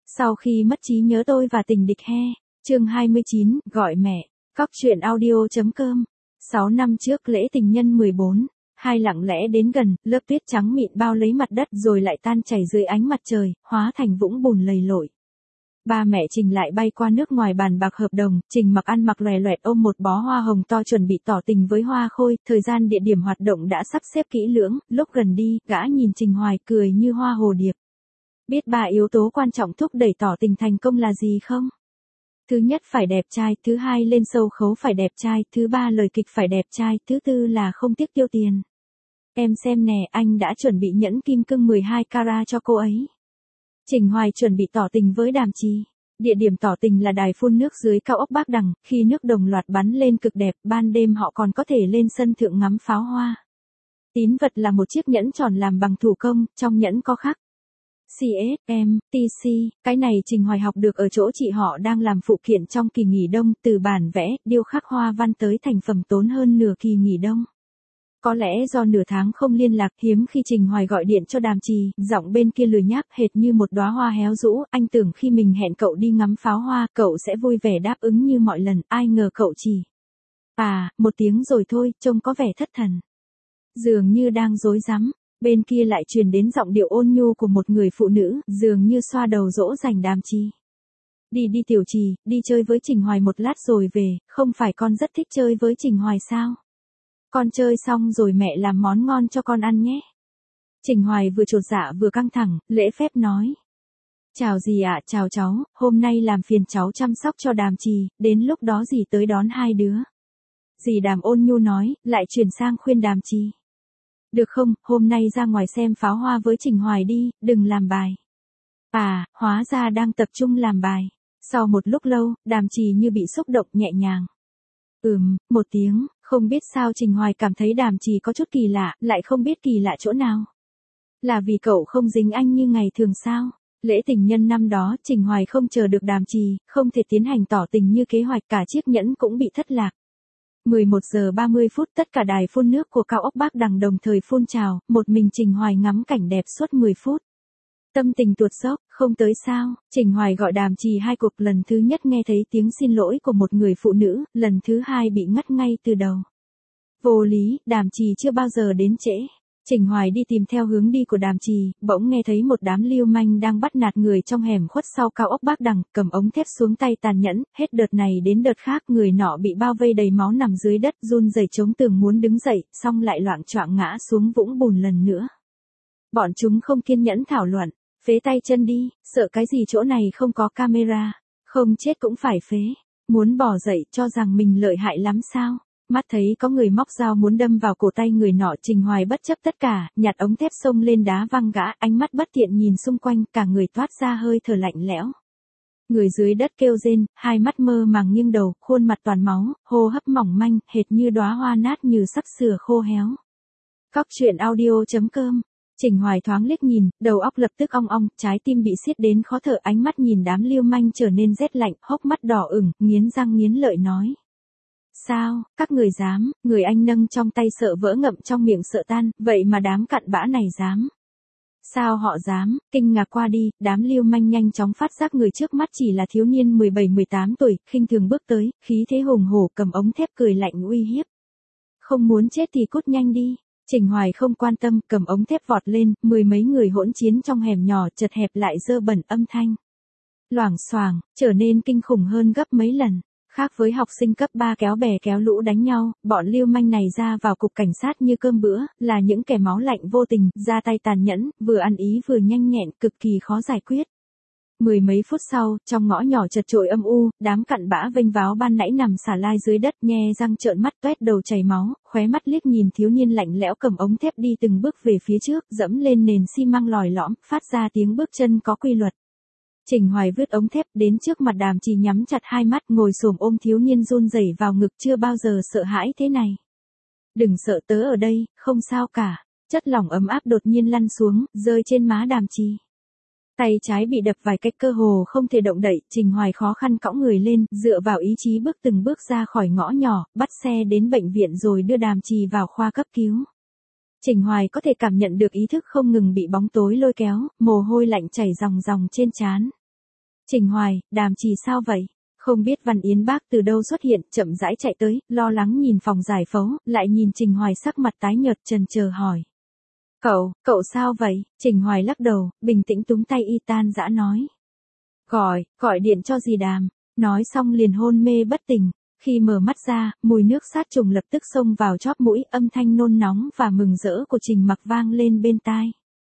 Sau khi mất trí nhớ tôi và tình địch he. Chương 29, gọi mẹ. Cóc truyện audio.com. 6 năm trước lễ tình nhân 14, hai lặng lẽ đến gần, lớp tuyết trắng mịn bao lấy mặt đất rồi lại tan chảy dưới ánh mặt trời, hóa thành vũng bùn lầy lội. Ba mẹ Trình lại bay qua nước ngoài bàn bạc hợp đồng, Trình mặc ăn mặc lòe loẹt ôm một bó hoa hồng to chuẩn bị tỏ tình với Hoa Khôi, thời gian địa điểm hoạt động đã sắp xếp kỹ lưỡng, lúc gần đi, gã nhìn Trình Hoài cười như hoa hồ điệp. Biết ba yếu tố quan trọng thúc đẩy tỏ tình thành công là gì không? Thứ nhất phải đẹp trai, thứ hai lên sâu khấu phải đẹp trai, thứ ba lời kịch phải đẹp trai, thứ tư là không tiếc tiêu tiền. Em xem nè, anh đã chuẩn bị nhẫn kim cương 12 carat cho cô ấy. Trình Hoài chuẩn bị tỏ tình với Đàm Trì. Địa điểm tỏ tình là đài phun nước dưới cao ốc Bác Đằng, khi nước đồng loạt bắn lên cực đẹp, ban đêm họ còn có thể lên sân thượng ngắm pháo hoa. Tín vật là một chiếc nhẫn tròn làm bằng thủ công, trong nhẫn có khắc CSM, TC, cái này Trình Hoài học được ở chỗ chị họ đang làm phụ kiện trong kỳ nghỉ đông, từ bản vẽ, điêu khắc hoa văn tới thành phẩm tốn hơn nửa kỳ nghỉ đông. Có lẽ do nửa tháng không liên lạc, hiếm khi Trình Hoài gọi điện cho Đàm Trì, giọng bên kia lười nhác hệt như một đóa hoa héo rũ, anh tưởng khi mình hẹn cậu đi ngắm pháo hoa, cậu sẽ vui vẻ đáp ứng như mọi lần, ai ngờ cậu chỉ một tiếng rồi thôi, trông có vẻ thất thần. Dường như đang rối rắm. Bên kia lại truyền đến giọng điệu ôn nhu của một người phụ nữ, dường như xoa đầu dỗ dành Đàm Trì. Đi Tiểu Trì, đi chơi với Trình Hoài một lát rồi về, không phải con rất thích chơi với Trình Hoài sao? Con chơi xong rồi mẹ làm món ngon cho con ăn nhé. Trình Hoài vừa chột dạ vừa căng thẳng, lễ phép nói. Chào dì ạ, chào cháu, hôm nay làm phiền cháu chăm sóc cho Đàm Trì, đến lúc đó dì tới đón hai đứa. Dì Đàm ôn nhu nói, lại chuyển sang khuyên Đàm Trì. Được không, hôm nay ra ngoài xem pháo hoa với Trình Hoài đi, đừng làm bài. Hóa ra đang tập trung làm bài. Sau một lúc lâu, Đàm Trì như bị xúc động nhẹ nhàng. Một tiếng, không biết sao Trình Hoài cảm thấy Đàm Trì có chút kỳ lạ, lại không biết kỳ lạ chỗ nào. Là vì cậu không dính anh như ngày thường sao? Lễ tình nhân năm đó, Trình Hoài không chờ được Đàm Trì, không thể tiến hành tỏ tình như kế hoạch, cả chiếc nhẫn cũng bị thất lạc. 11 giờ 30 phút tất cả đài phun nước của cao ốc Bác Đằng đồng thời phun trào, một mình Trình Hoài ngắm cảnh đẹp suốt 10 phút. Tâm tình tuột dốc, không tới sao, Trình Hoài gọi Đàm Trì hai cuộc, lần thứ nhất nghe thấy tiếng xin lỗi của một người phụ nữ, lần thứ hai bị ngắt ngay từ đầu. Vô lý, Đàm Trì chưa bao giờ đến trễ. Trình Hoài đi tìm theo hướng đi của Đàm Trì, bỗng nghe thấy một đám lưu manh đang bắt nạt người trong hẻm khuất sau cao ốc Bác Đằng, cầm ống thép xuống tay tàn nhẫn, hết đợt này đến đợt khác, người nọ bị bao vây đầy máu nằm dưới đất, run rẩy chống tường muốn đứng dậy, xong lại loạng choạng ngã xuống vũng bùn lần nữa. Bọn chúng không kiên nhẫn thảo luận, phế tay chân đi, sợ cái gì chỗ này không có camera, không chết cũng phải phế, muốn bỏ dậy cho rằng mình lợi hại lắm sao? Mắt thấy có người móc dao muốn đâm vào cổ tay người nọ, Trình Hoài bất chấp tất cả, nhặt ống thép xông lên đá văng gã, ánh mắt bất tiện nhìn xung quanh, cả người toát ra hơi thở lạnh lẽo. Người dưới đất kêu rên, hai mắt mơ màng nghiêng đầu, khuôn mặt toàn máu, hô hấp mỏng manh, hệt như đóa hoa nát như sắp sửa khô héo. Cóc truyện audio.com. Trình Hoài thoáng liếc nhìn, đầu óc lập tức ong ong, trái tim bị siết đến khó thở, ánh mắt nhìn đám lưu manh trở nên rét lạnh, hốc mắt đỏ ửng, nghiến răng nghiến lợi nói. Sao, các người dám, người anh nâng trong tay sợ vỡ ngậm trong miệng sợ tan, vậy mà đám cặn bã này dám. Sao họ dám, kinh ngạc qua đi, đám lưu manh nhanh chóng phát giác người trước mắt chỉ là thiếu niên 17-18 tuổi, khinh thường bước tới, khí thế hùng hổ cầm ống thép cười lạnh uy hiếp. Không muốn chết thì cút nhanh đi. Trình Hoài không quan tâm, cầm ống thép vọt lên, mười mấy người hỗn chiến trong hẻm nhỏ chật hẹp lại dơ bẩn, âm thanh loảng xoảng, trở nên kinh khủng hơn gấp mấy lần. Khác với học sinh cấp 3 kéo bè kéo lũ đánh nhau, bọn lưu manh này ra vào cục cảnh sát như cơm bữa, là những kẻ máu lạnh vô tình, ra tay tàn nhẫn, vừa ăn ý vừa nhanh nhẹn, cực kỳ khó giải quyết. Mười mấy phút sau, trong ngõ nhỏ chật chội âm u, đám cặn bã vênh váo ban nãy nằm xả lai dưới đất, nhe răng trợn mắt toét đầu chảy máu, khóe mắt liếc nhìn thiếu niên lạnh lẽo cầm ống thép đi từng bước về phía trước, dẫm lên nền xi măng lòi lõm, phát ra tiếng bước chân có quy luật. Trình Hoài vứt ống thép đến trước mặt Đàm Trì, nhắm chặt hai mắt, ngồi xổm ôm thiếu niên run rẩy vào ngực, chưa bao giờ sợ hãi thế này. Đừng sợ, tớ ở đây, không sao cả. Chất lỏng ấm áp đột nhiên lăn xuống, rơi trên má Đàm Trì. Tay trái bị đập vài cách, cơ hồ không thể động đậy, Trình Hoài khó khăn cõng người lên, dựa vào ý chí bước từng bước ra khỏi ngõ nhỏ, bắt xe đến bệnh viện rồi đưa Đàm Trì vào khoa cấp cứu. Trình Hoài có thể cảm nhận được ý thức không ngừng bị bóng tối lôi kéo, mồ hôi lạnh chảy ròng ròng trên trán. Trình Hoài, Đàm Trì sao vậy? Không biết Văn Yến bác từ đâu xuất hiện, chậm rãi chạy tới, lo lắng nhìn phòng giải phẫu, lại nhìn Trình Hoài sắc mặt tái nhợt chần chờ hỏi. Cậu sao vậy? Trình Hoài lắc đầu, bình tĩnh túm tay y tan dã nói. Gọi điện cho dì Đàm. Nói xong liền hôn mê bất tỉnh. Khi mở mắt ra, mùi nước sát trùng lập tức xông vào chóp mũi, âm thanh nôn nóng và mừng rỡ của Trình Mặc vang lên bên tai.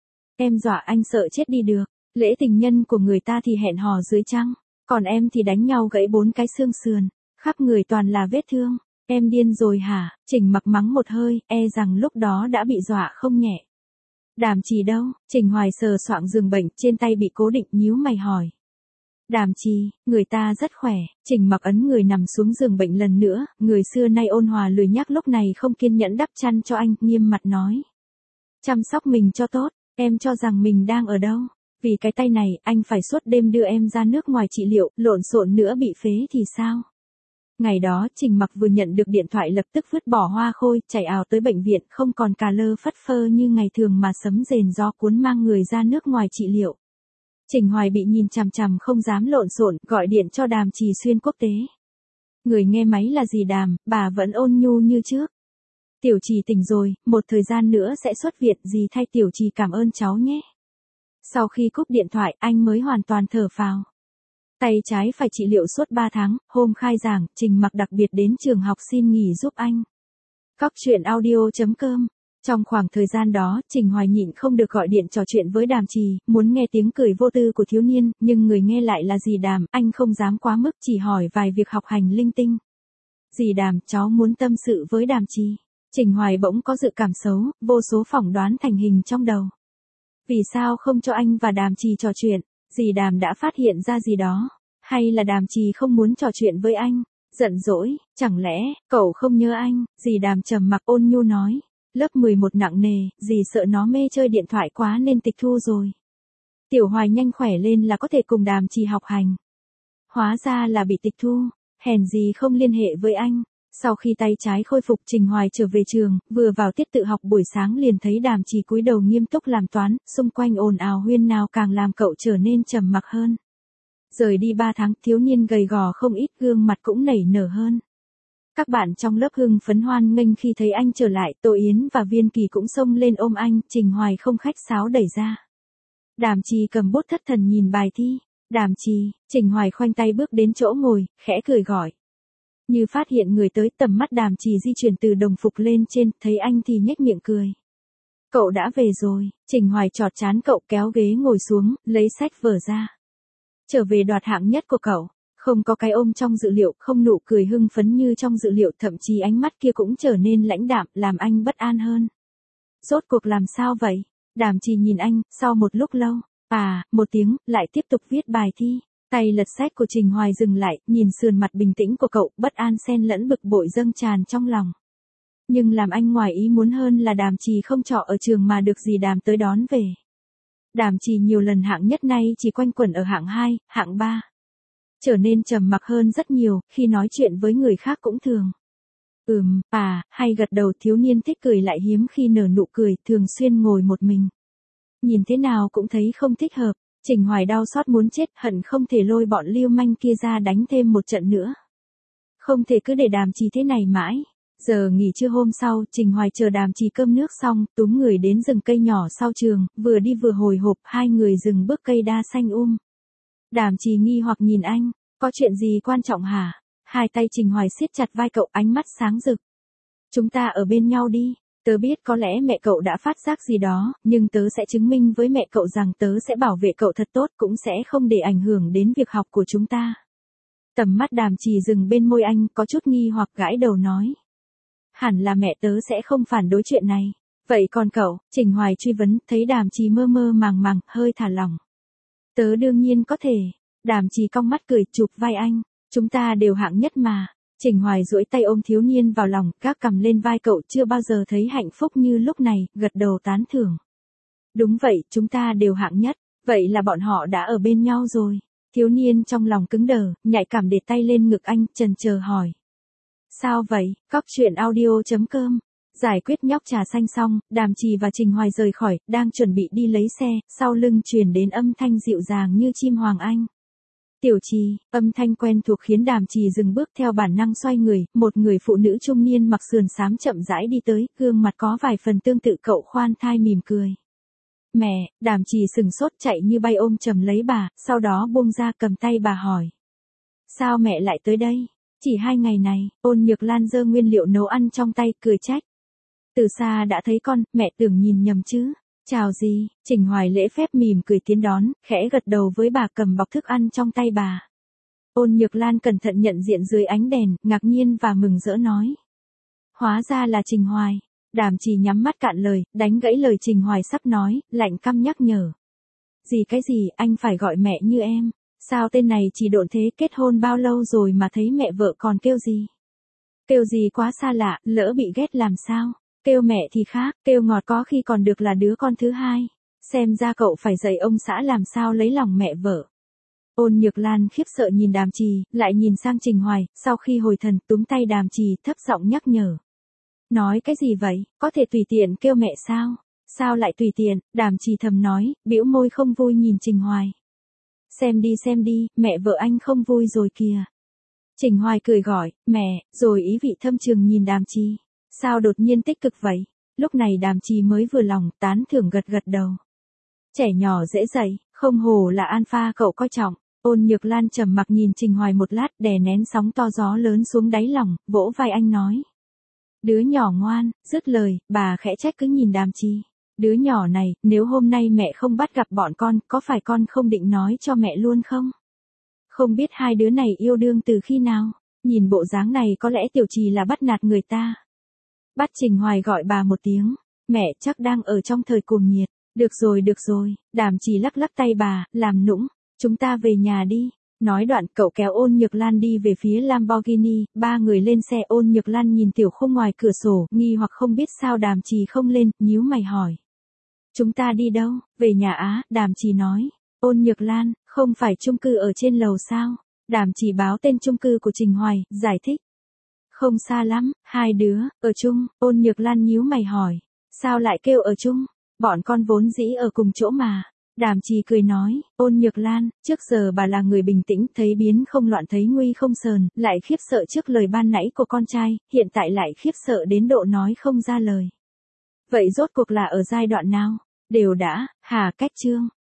Em dọa anh sợ chết đi được, lễ tình nhân của người ta thì hẹn hò dưới trăng, còn em thì đánh nhau gãy 4 cái xương sườn, khắp người toàn là vết thương. Em điên rồi hả? Trình Mặc mắng một hơi, e rằng lúc đó đã bị dọa không nhẹ. Đàm Trì đâu? Trình Hoài sờ soạng giường bệnh, trên tay bị cố định, nhíu mày hỏi. Đàm Trì, người ta rất khỏe. Trình Mặc ấn người nằm xuống giường bệnh lần nữa, người xưa nay ôn hòa lười nhác lúc này không kiên nhẫn đắp chăn cho anh, nghiêm mặt nói. Chăm sóc mình cho tốt, em cho rằng mình đang ở đâu? Vì cái tay này, anh phải suốt đêm đưa em ra nước ngoài trị liệu, lộn xộn nữa bị phế thì sao? Ngày đó, Trình Mặc vừa nhận được điện thoại lập tức vứt bỏ hoa khôi, chạy ào tới bệnh viện, không còn cà lơ phất phơ như ngày thường mà sấm rền gió cuốn mang người ra nước ngoài trị liệu. Trình Hoài bị nhìn chằm chằm không dám lộn xộn, gọi điện cho Đàm Trì xuyên quốc tế. Người nghe máy là dì Đàm, bà vẫn ôn nhu như trước. Tiểu Trì tỉnh rồi, một thời gian nữa sẽ xuất viện, dì thay Tiểu Trì cảm ơn cháu nhé. Sau khi cúp điện thoại, anh mới hoàn toàn thở phào. Tay trái phải trị liệu suốt 3 tháng, hôm khai giảng, Trình Mặc đặc biệt đến trường học xin nghỉ giúp anh. Cóc truyện audio.com. Trong khoảng thời gian đó, Trình Hoài nhịn không được gọi điện trò chuyện với Đàm Trì, muốn nghe tiếng cười vô tư của thiếu niên, nhưng người nghe lại là dì Đàm, anh không dám quá mức, chỉ hỏi vài việc học hành linh tinh. Dì Đàm, cháu muốn tâm sự với Đàm Trì. Trình Hoài bỗng có dự cảm xấu, vô số phỏng đoán thành hình trong đầu. Vì sao không cho anh và Đàm Trì trò chuyện? Dì Đàm đã phát hiện ra gì đó? Hay là Đàm Trì không muốn trò chuyện với anh? Giận dỗi, chẳng lẽ, cậu không nhớ anh? Dì Đàm trầm mặc ôn nhu nói. Lớp 11 nặng nề, dì sợ nó mê chơi điện thoại quá nên tịch thu rồi. Tiểu Hoài nhanh khỏe lên là có thể cùng Đàm Trì học hành. Hóa ra là bị tịch thu, hèn gì không liên hệ với anh. Sau khi tay trái khôi phục, Trình Hoài trở về trường, vừa vào tiết tự học buổi sáng liền thấy Đàm Trì cúi đầu nghiêm túc làm toán, xung quanh ồn ào huyên náo càng làm cậu trở nên trầm mặc hơn. Rời đi 3 tháng, thiếu niên gầy gò không ít, gương mặt cũng nảy nở hơn. Các bạn trong lớp hưng phấn hoan nghênh khi thấy anh trở lại, Tô Yến và Viên Kỳ cũng xông lên ôm anh, Trình Hoài không khách sáo đẩy ra. Đàm Trì cầm bút thất thần nhìn bài thi. Đàm Trì, Trình Hoài khoanh tay bước đến chỗ ngồi, khẽ cười gọi. Như phát hiện người tới, tầm mắt Đàm Trì di chuyển từ đồng phục lên trên, thấy anh thì nhếch miệng cười. Cậu đã về rồi. Trình Hoài chọt chán cậu, kéo ghế ngồi xuống, lấy sách vở ra. Trở về đoạt hạng nhất của cậu. Không có cái ôm trong dự liệu, không nụ cười hưng phấn như trong dự liệu, thậm chí ánh mắt kia cũng trở nên lãnh đạm, làm anh bất an hơn. Rốt cuộc làm sao vậy? Đàm Trì nhìn anh, sau một lúc lâu. Một tiếng, lại tiếp tục viết bài thi. Tay lật sách của Trình Hoài dừng lại, nhìn sườn mặt bình tĩnh của cậu, bất an xen lẫn bực bội dâng tràn trong lòng. Nhưng làm anh ngoài ý muốn hơn là Đàm Trì không trọ ở trường mà được dì Đàm tới đón về. Đàm Trì nhiều lần hạng nhất nay chỉ quanh quẩn ở hạng 2, hạng 3. Trở nên trầm mặc hơn rất nhiều, khi nói chuyện với người khác cũng thường. Hay gật đầu. Thiếu niên thích cười lại hiếm khi nở nụ cười, thường xuyên ngồi một mình. Nhìn thế nào cũng thấy không thích hợp. Trình Hoài đau xót muốn chết, hận không thể lôi bọn lưu manh kia ra đánh thêm một trận nữa. Không thể cứ để Đàm Trì thế này mãi. Giờ nghỉ trưa hôm sau, Trình Hoài chờ Đàm Trì cơm nước xong, túm người đến rừng cây nhỏ sau trường, vừa đi vừa hồi hộp, hai người dừng bước cây đa xanh Đàm Trì nghi hoặc nhìn anh, có chuyện gì quan trọng hả? Hai tay Trình Hoài siết chặt vai cậu, ánh mắt sáng rực. Chúng ta ở bên nhau đi, tớ biết có lẽ mẹ cậu đã phát giác gì đó, nhưng tớ sẽ chứng minh với mẹ cậu rằng tớ sẽ bảo vệ cậu thật tốt, cũng sẽ không để ảnh hưởng đến việc học của chúng ta. Tầm mắt Đàm Trì dừng bên môi anh, có chút nghi hoặc gãi đầu nói. Hẳn là mẹ tớ sẽ không phản đối chuyện này. Vậy còn cậu? Trình Hoài truy vấn, thấy Đàm Trì mơ mơ màng màng, hơi thả lỏng. Tớ đương nhiên có thể. Đàm Trì cong mắt cười, chụp vai anh. Chúng ta đều hạng nhất mà. Trình Hoài duỗi tay ôm thiếu niên vào lòng, gác cằm lên vai cậu, chưa bao giờ thấy hạnh phúc như lúc này, gật đầu tán thưởng. Đúng vậy, chúng ta đều hạng nhất. Vậy là bọn họ đã ở bên nhau rồi. Thiếu niên trong lòng cứng đờ, nhạy cảm để tay lên ngực anh, chần chờ hỏi. Sao vậy? Cóc truyện audio.com. Giải quyết nhóc trà xanh xong, Đàm Trì và Trình Hoài rời khỏi, đang chuẩn bị đi lấy xe, sau lưng truyền đến âm thanh dịu dàng như chim hoàng anh. Tiểu Trì, âm thanh quen thuộc khiến Đàm Trì dừng bước theo bản năng xoay người, một người phụ nữ trung niên mặc sườn xám chậm rãi đi tới, gương mặt có vài phần tương tự cậu khoan thai mỉm cười. Mẹ, Đàm Trì sừng sốt chạy như bay ôm chầm lấy bà, sau đó buông ra cầm tay bà hỏi. Sao mẹ lại tới đây? Chỉ 2 ngày này, Ôn Nhược Lan giơ nguyên liệu nấu ăn trong tay, cười trách. Từ xa đã thấy con, mẹ tưởng nhìn nhầm chứ. Chào gì, Trình Hoài lễ phép mỉm cười tiến đón, khẽ gật đầu với bà cầm bọc thức ăn trong tay bà. Ôn Nhược Lan cẩn thận nhận diện dưới ánh đèn, ngạc nhiên và mừng rỡ nói. Hóa ra là Trình Hoài. Đàm Trì nhắm mắt cạn lời, đánh gãy lời Trình Hoài sắp nói, lạnh căm nhắc nhở. Cái gì, anh phải gọi mẹ như em. Sao tên này chỉ độn thế, kết hôn bao lâu rồi mà thấy mẹ vợ còn kêu gì? Kêu gì quá xa lạ, lỡ bị ghét làm sao? Kêu mẹ thì khác, kêu ngọt có khi còn được là đứa con thứ hai. Xem ra cậu phải dạy ông xã làm sao lấy lòng mẹ vợ. Ôn Nhược Lan khiếp sợ nhìn Đàm Trì, lại nhìn sang Trình Hoài, sau khi hồi thần túm tay Đàm Trì thấp giọng nhắc nhở. Nói cái gì vậy, có thể tùy tiện kêu mẹ sao? Sao lại tùy tiện, Đàm Trì thầm nói, bĩu môi không vui nhìn Trình Hoài. Xem đi, mẹ vợ anh không vui rồi kìa. Trình Hoài cười gọi, mẹ, rồi ý vị thâm trường nhìn Đàm Trì. Sao đột nhiên tích cực vậy? Lúc này Đàm Trì mới vừa lòng, tán thưởng gật gật đầu. Trẻ nhỏ dễ dạy, không hổ là alpha cậu coi trọng. Ôn Nhược Lan trầm mặc nhìn Trình Hoài một lát, đè nén sóng to gió lớn xuống đáy lòng, vỗ vai anh nói. Đứa nhỏ ngoan, dứt lời, bà khẽ trách cứ nhìn Đàm Trì. Đứa nhỏ này, nếu hôm nay mẹ không bắt gặp bọn con, có phải con không định nói cho mẹ luôn không? Không biết hai đứa này yêu đương từ khi nào? Nhìn bộ dáng này có lẽ Tiểu Trì là bắt nạt người ta. Bắt Trình Hoài gọi bà một tiếng. Mẹ chắc đang ở trong thời cuồng nhiệt. Được rồi, Đàm Trì lắc lắc tay bà, làm nũng. Chúng ta về nhà đi. Nói đoạn cậu kéo Ôn Nhược Lan đi về phía Lamborghini, 3 người lên xe. Ôn Nhược Lan nhìn tiểu khung ngoài cửa sổ, nghi hoặc không biết sao Đàm Trì không lên, nhíu mày hỏi. Chúng ta đi đâu? Về nhà á, Đàm Trì nói. Ôn Nhược Lan, không phải chung cư ở trên lầu sao? Đàm Trì báo tên chung cư của Trình Hoài, giải thích. Không xa lắm, hai đứa, ở chung. Ôn Nhược Lan nhíu mày hỏi. Sao lại kêu ở chung? Bọn con vốn dĩ ở cùng chỗ mà. Đàm Trì cười nói, Ôn Nhược Lan, trước giờ bà là người bình tĩnh, thấy biến không loạn thấy nguy không sờn, lại khiếp sợ trước lời ban nãy của con trai, hiện tại lại khiếp sợ đến độ nói không ra lời. Vậy rốt cuộc là ở giai đoạn nào? Đều đã, Hà Cách Chương.